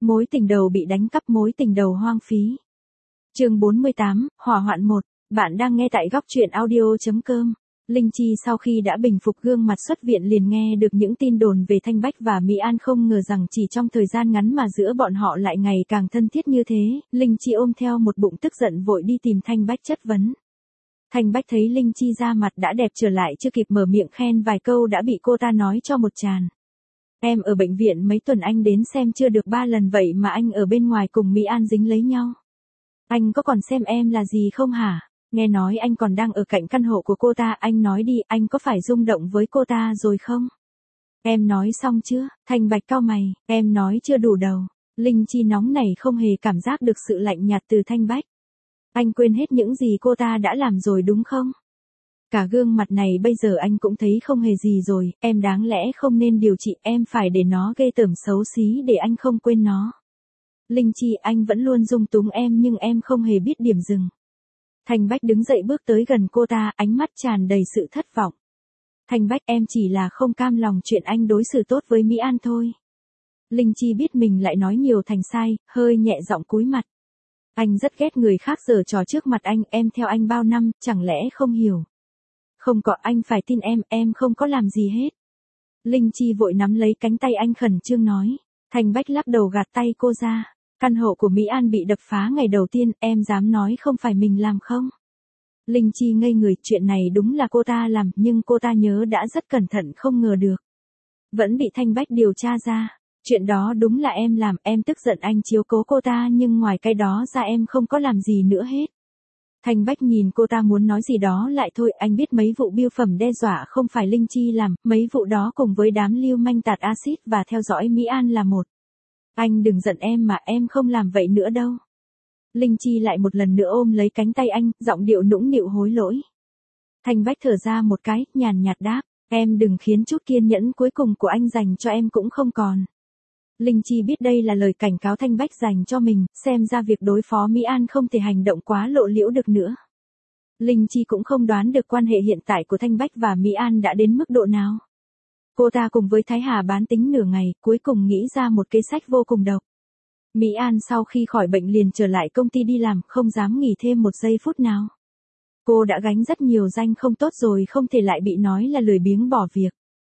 Mối tình đầu bị đánh cắp, mối tình đầu hoang phí. Chương 48, hỏa hoạn 1. Bạn đang nghe tại góc truyện audio.com. Linh Chi sau khi đã bình phục gương mặt xuất viện liền nghe được những tin đồn về Thanh Bách và Mỹ An, không ngờ rằng chỉ trong thời gian ngắn mà giữa bọn họ lại ngày càng thân thiết như thế. Linh Chi ôm theo một bụng tức giận vội đi tìm Thanh Bách chất vấn. Thanh Bách thấy Linh Chi da mặt đã đẹp trở lại, chưa kịp mở miệng khen vài câu đã bị cô ta nói cho một tràn. Em ở bệnh viện mấy tuần anh đến xem chưa được 3 lần vậy mà anh ở bên ngoài cùng Mỹ An dính lấy nhau. Anh có còn xem em là gì không hả? Nghe nói anh còn đang ở cạnh căn hộ của cô ta, anh nói đi, anh có phải rung động với cô ta rồi không? Em nói xong chưa? Thanh Bạch cau mày, em nói chưa đủ đầu. Linh Chi nóng nảy không hề cảm giác được sự lạnh nhạt từ Thanh Bách. Anh quên hết những gì cô ta đã làm rồi đúng không? Cả gương mặt này bây giờ anh cũng thấy không hề gì rồi, em đáng lẽ không nên điều trị, em phải để nó ghê tởm xấu xí để anh không quên nó. Linh Chi, anh vẫn luôn dung túng em nhưng em không hề biết điểm dừng. Thanh Bách đứng dậy bước tới gần cô ta, ánh mắt tràn đầy sự thất vọng. Thanh Bách, em chỉ là không cam lòng chuyện anh đối xử tốt với Mỹ An thôi. Linh Chi biết mình lại nói nhiều thành sai, hơi nhẹ giọng cúi mặt. Anh rất ghét người khác giở trò trước mặt anh, em theo anh bao năm, chẳng lẽ không hiểu. Không có, anh phải tin em không có làm gì hết. Linh Chi vội nắm lấy cánh tay anh khẩn trương nói. Thanh Bách lắc đầu gạt tay cô ra. Căn hộ của Mỹ An bị đập phá ngày đầu tiên, em dám nói không phải mình làm không? Linh Chi ngây người, chuyện này đúng là cô ta làm, nhưng cô ta nhớ đã rất cẩn thận không ngờ được. Vẫn bị Thanh Bách điều tra ra. Chuyện đó đúng là em làm, em tức giận anh chiếu cố cô ta nhưng ngoài cái đó ra em không có làm gì nữa hết. Thanh Bách nhìn cô ta muốn nói gì đó lại thôi, anh biết mấy vụ bưu phẩm đe dọa không phải Linh Chi làm, mấy vụ đó cùng với đám lưu manh tạt axit và theo dõi Mỹ An là một. Anh đừng giận em mà, em không làm vậy nữa đâu. Linh Chi lại một lần nữa ôm lấy cánh tay anh, giọng điệu nũng nịu hối lỗi. Thanh Bách thở ra một cái, nhàn nhạt đáp, em đừng khiến chút kiên nhẫn cuối cùng của anh dành cho em cũng không còn. Linh Chi biết đây là lời cảnh cáo Thanh Bách dành cho mình, xem ra việc đối phó Mỹ An không thể hành động quá lộ liễu được nữa. Linh Chi cũng không đoán được quan hệ hiện tại của Thanh Bách và Mỹ An đã đến mức độ nào. Cô ta cùng với Thái Hà bán tính nửa ngày, cuối cùng nghĩ ra một kế sách vô cùng độc. Mỹ An sau khi khỏi bệnh liền trở lại công ty đi làm, không dám nghỉ thêm một giây phút nào. Cô đã gánh rất nhiều danh không tốt rồi, không thể lại bị nói là lười biếng bỏ việc.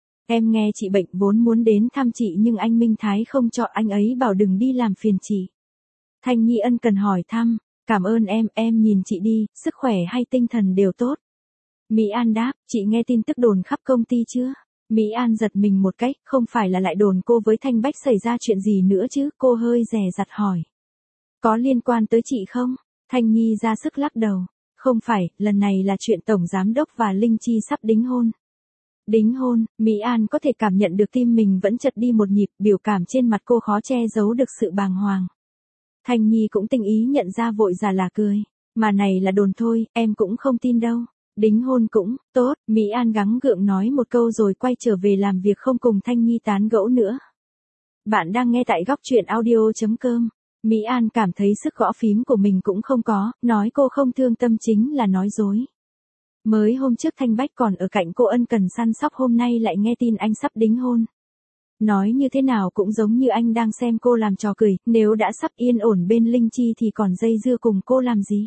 Em nghe chị bệnh vốn muốn đến thăm chị nhưng anh Minh Thái không cho, anh ấy bảo đừng đi làm phiền chị. Thanh Nhi ân cần hỏi thăm, cảm ơn em nhìn chị đi, sức khỏe hay tinh thần đều tốt. Mỹ An đáp, chị nghe tin tức đồn khắp công ty chưa? Mỹ An giật mình một cái, không phải là lại đồn cô với Thanh Bách xảy ra chuyện gì nữa chứ, cô hơi dè dặt hỏi. Có liên quan tới chị không? Thanh Nhi ra sức lắc đầu. Không phải, lần này là chuyện Tổng Giám Đốc và Linh Chi sắp đính hôn. Đính hôn, Mỹ An có thể cảm nhận được tim mình vẫn chật đi một nhịp, biểu cảm trên mặt cô khó che giấu được sự bàng hoàng. Thanh Nhi cũng tinh ý nhận ra vội già là cười. Mà này là đồn thôi, em cũng không tin đâu. Đính hôn cũng, tốt, Mỹ An gắng gượng nói một câu rồi quay trở về làm việc không cùng Thanh Nhi tán gẫu nữa. Bạn đang nghe tại góc truyện audio.com. Mỹ An cảm thấy sức gõ phím của mình cũng không có, nói cô không thương tâm chính là nói dối. Mới hôm trước Thanh Bách còn ở cạnh cô ân cần săn sóc, hôm nay lại nghe tin anh sắp đính hôn. Nói như thế nào cũng giống như anh đang xem cô làm trò cười, nếu đã sắp yên ổn bên Linh Chi thì còn dây dưa cùng cô làm gì.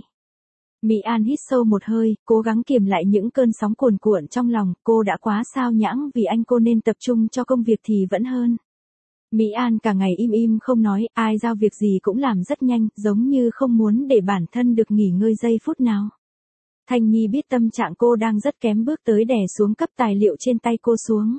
Mỹ An hít sâu một hơi, cố gắng kiềm lại những cơn sóng cuồn cuộn trong lòng, cô đã quá sao nhãng vì anh, cô nên tập trung cho công việc thì vẫn hơn. Mỹ An cả ngày im im không nói, ai giao việc gì cũng làm rất nhanh, giống như không muốn để bản thân được nghỉ ngơi giây phút nào. Thanh Nhi biết tâm trạng cô đang rất kém, bước tới đè xuống cấp tài liệu trên tay cô xuống.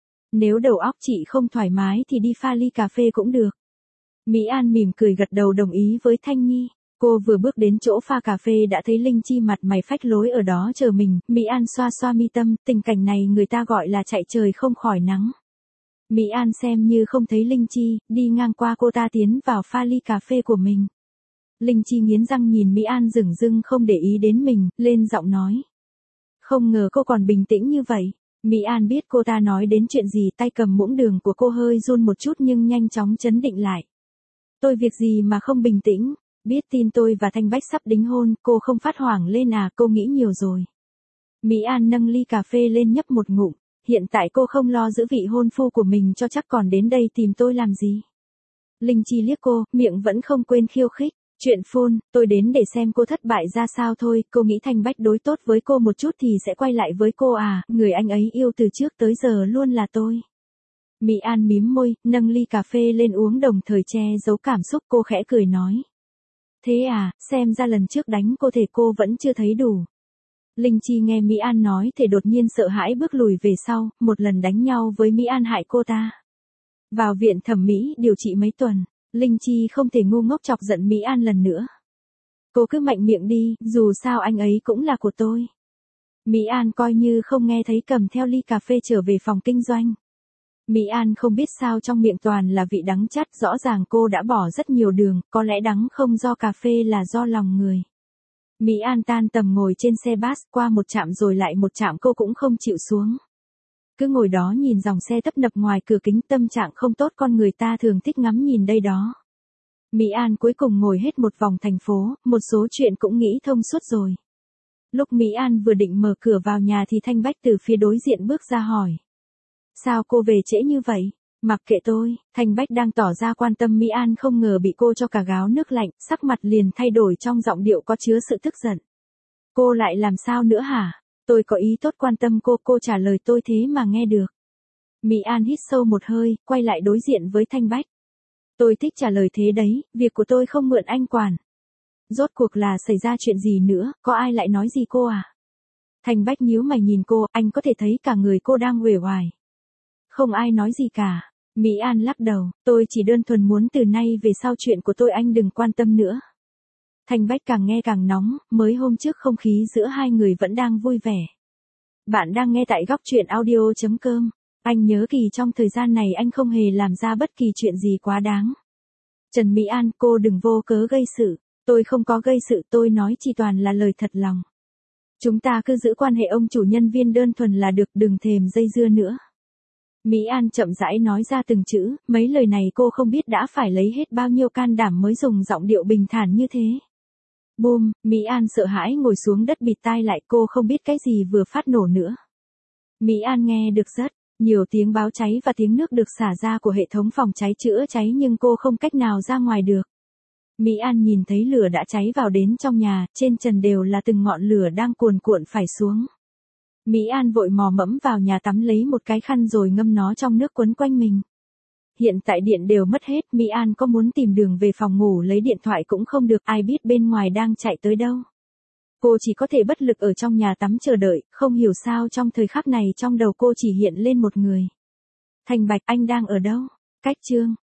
Nếu đầu óc chị không thoải mái thì đi pha ly cà phê cũng được. Mỹ An mỉm cười gật đầu đồng ý với Thanh Nhi. Cô vừa bước đến chỗ pha cà phê đã thấy Linh Chi mặt mày phách lối ở đó chờ mình, Mỹ An xoa xoa mi tâm, tình cảnh này người ta gọi là chạy trời không khỏi nắng. Mỹ An xem như không thấy Linh Chi, đi ngang qua cô ta tiến vào pha ly cà phê của mình. Linh Chi nghiến răng nhìn Mỹ An dửng dưng không để ý đến mình, lên giọng nói. Không ngờ cô còn bình tĩnh như vậy. Mỹ An biết cô ta nói đến chuyện gì, tay cầm muỗng đường của cô hơi run một chút nhưng nhanh chóng trấn định lại. Tôi việc gì mà không bình tĩnh, biết tin tôi và Thanh Bách sắp đính hôn, cô không phát hoảng lên à, cô nghĩ nhiều rồi. Mỹ An nâng ly cà phê lên nhấp một ngụm, hiện tại cô không lo giữ vị hôn phu của mình cho chắc, còn đến đây tìm tôi làm gì. Linh Chi liếc cô, miệng vẫn không quên khiêu khích. Chuyện phone, tôi đến để xem cô thất bại ra sao thôi, cô nghĩ Thanh Bách đối tốt với cô một chút thì sẽ quay lại với cô à, người anh ấy yêu từ trước tới giờ luôn là tôi. Mỹ An mím môi, nâng ly cà phê lên uống đồng thời che giấu cảm xúc, cô khẽ cười nói. Thế à, xem ra lần trước đánh cô thể cô vẫn chưa thấy đủ. Linh Chi nghe Mỹ An nói thì đột nhiên sợ hãi bước lùi về sau, một lần đánh nhau với Mỹ An hại cô ta. Vào viện thẩm mỹ điều trị mấy tuần, Linh Chi không thể ngu ngốc chọc giận Mỹ An lần nữa. Cô cứ mạnh miệng đi, dù sao anh ấy cũng là của tôi. Mỹ An coi như không nghe thấy cầm theo ly cà phê trở về phòng kinh doanh. Mỹ An không biết sao trong miệng toàn là vị đắng chát, rõ ràng cô đã bỏ rất nhiều đường, có lẽ đắng không do cà phê là do lòng người. Mỹ An tan tầm ngồi trên xe bus qua một trạm rồi lại một trạm cô cũng không chịu xuống. Cứ ngồi đó nhìn dòng xe tấp nập ngoài cửa kính, tâm trạng không tốt, con người ta thường thích ngắm nhìn đây đó. Mỹ An cuối cùng ngồi hết một vòng thành phố, một số chuyện cũng nghĩ thông suốt rồi. Lúc Mỹ An vừa định mở cửa vào nhà thì Thanh Bách từ phía đối diện bước ra hỏi. Sao cô về trễ như vậy? Mặc kệ tôi, Thanh Bách đang tỏ ra quan tâm Mỹ An không ngờ bị cô cho cả gáo nước lạnh, sắc mặt liền thay đổi trong giọng điệu có chứa sự tức giận. Cô lại làm sao nữa hả? Tôi có ý tốt quan tâm cô trả lời tôi thế mà nghe được. Mỹ An hít sâu một hơi, quay lại đối diện với Thanh Bách. Tôi thích trả lời thế đấy, việc của tôi không mượn anh quản. Rốt cuộc là xảy ra chuyện gì nữa, có ai lại nói gì cô à? Thanh Bách nhíu mày nhìn cô, anh có thể thấy cả người cô đang uể oải. Không ai nói gì cả. Mỹ An lắc đầu, tôi chỉ đơn thuần muốn từ nay về sau chuyện của tôi anh đừng quan tâm nữa. Thanh Bách càng nghe càng nóng, mới hôm trước không khí giữa hai người vẫn đang vui vẻ. Bạn đang nghe tại góc truyện audio.com. Anh nhớ kỳ trong thời gian này anh không hề làm ra bất kỳ chuyện gì quá đáng. Trần Mỹ An, cô đừng vô cớ gây sự. Tôi không có gây sự, tôi nói chỉ toàn là lời thật lòng. Chúng ta cứ giữ quan hệ ông chủ nhân viên đơn thuần là được, đừng thèm dây dưa nữa. Mỹ An chậm rãi nói ra từng chữ, mấy lời này cô không biết đã phải lấy hết bao nhiêu can đảm mới dùng giọng điệu bình thản như thế. Bùm, Mỹ An sợ hãi ngồi xuống đất bịt tai lại, cô không biết cái gì vừa phát nổ nữa. Mỹ An nghe được rất nhiều tiếng báo cháy và tiếng nước được xả ra của hệ thống phòng cháy chữa cháy nhưng cô không cách nào ra ngoài được. Mỹ An nhìn thấy lửa đã cháy vào đến trong nhà, trên trần đều là từng ngọn lửa đang cuồn cuộn phải xuống. Mỹ An vội mò mẫm vào nhà tắm lấy một cái khăn rồi ngâm nó trong nước quấn quanh mình. Hiện tại điện đều mất hết, Mỹ An có muốn tìm đường về phòng ngủ lấy điện thoại cũng không được, ai biết bên ngoài đang chạy tới đâu. Cô chỉ có thể bất lực ở trong nhà tắm chờ đợi, không hiểu sao trong thời khắc này trong đầu cô chỉ hiện lên một người. Thành Bạch, anh đang ở đâu? Cách chương